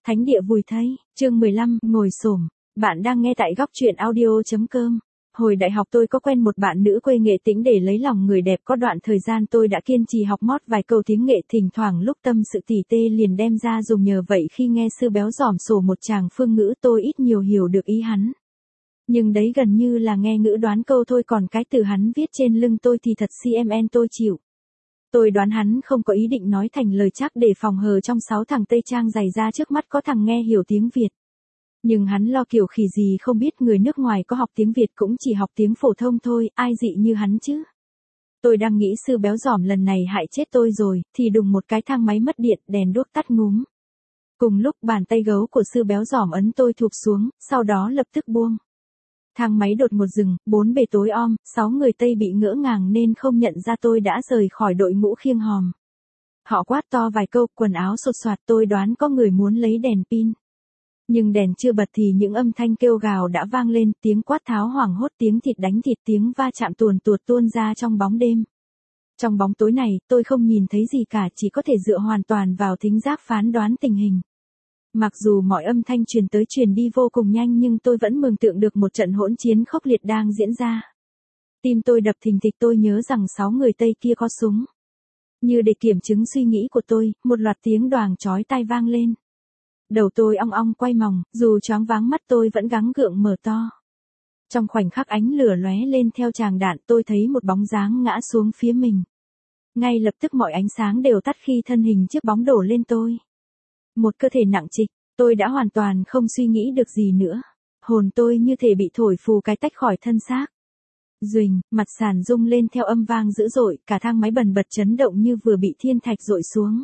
Thánh địa vùi thây, chương 15, ngồi xổm. Bạn đang nghe tại góc truyện audio.com. Hồi đại học tôi có quen một bạn nữ quê nghệ tĩnh để lấy lòng người đẹp, có đoạn thời gian tôi đã kiên trì học mót vài câu tiếng nghệ, thỉnh thoảng lúc tâm sự tỉ tê liền đem ra dùng, nhờ vậy khi nghe sư béo giỏm sổ một tràng phương ngữ tôi ít nhiều hiểu được ý hắn. Nhưng đấy gần như là nghe ngữ đoán câu thôi, còn cái từ hắn viết trên lưng tôi thì thật CMN tôi chịu. Tôi đoán hắn không có ý định nói thành lời chắc để phòng hờ trong 6 thằng Tây Trang dày ra trước mắt có thằng nghe hiểu tiếng Việt. Nhưng hắn lo kiểu khỉ gì không biết, người nước ngoài có học tiếng Việt cũng chỉ học tiếng phổ thông thôi, ai dị như hắn chứ. Tôi đang nghĩ sư béo giỏm lần này hại chết tôi rồi, thì đùng một cái thang máy mất điện, đèn đuốc tắt ngúm. Cùng lúc bàn tay gấu của sư béo giỏm ấn tôi thụp xuống, sau đó lập tức buông. Thang máy đột ngột dừng, 4 bề tối om, 6 người Tây bị ngỡ ngàng nên không nhận ra tôi đã rời khỏi đội ngũ khiêng hòm. Họ quát to vài câu, quần áo sột soạt, tôi đoán có người muốn lấy đèn pin. Nhưng đèn chưa bật thì những âm thanh kêu gào đã vang lên, tiếng quát tháo hoảng hốt, tiếng thịt đánh thịt, tiếng va chạm tuồn tuột tuôn ra trong bóng đêm. Trong bóng tối này, tôi không nhìn thấy gì cả, chỉ có thể dựa hoàn toàn vào thính giác phán đoán tình hình. Mặc dù mọi âm thanh truyền tới truyền đi vô cùng nhanh, nhưng tôi vẫn mường tượng được một trận hỗn chiến khốc liệt đang diễn ra. Tim tôi đập thình thịch, tôi nhớ rằng 6 người Tây kia có súng. Như để kiểm chứng suy nghĩ của tôi, một loạt tiếng đoàng chói tai vang lên. Đầu tôi ong ong quay mòng, dù choáng váng mắt tôi vẫn gắng gượng mở to. Trong khoảnh khắc ánh lửa lóe lên theo tràng đạn, tôi thấy một bóng dáng ngã xuống phía mình. Ngay lập tức mọi ánh sáng đều tắt khi thân hình chiếc bóng đổ lên tôi. Một cơ thể nặng trịch, tôi đã hoàn toàn không suy nghĩ được gì nữa. Hồn tôi như thể bị thổi phù cái tách khỏi thân xác. Duỳnh, mặt sàn rung lên theo âm vang dữ dội, cả thang máy bần bật chấn động như vừa bị thiên thạch dội xuống.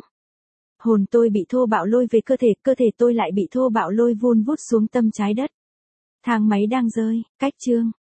Hồn tôi bị thô bạo lôi về cơ thể tôi lại bị thô bạo lôi vun vút xuống tâm trái đất. Thang máy đang rơi, cách chương.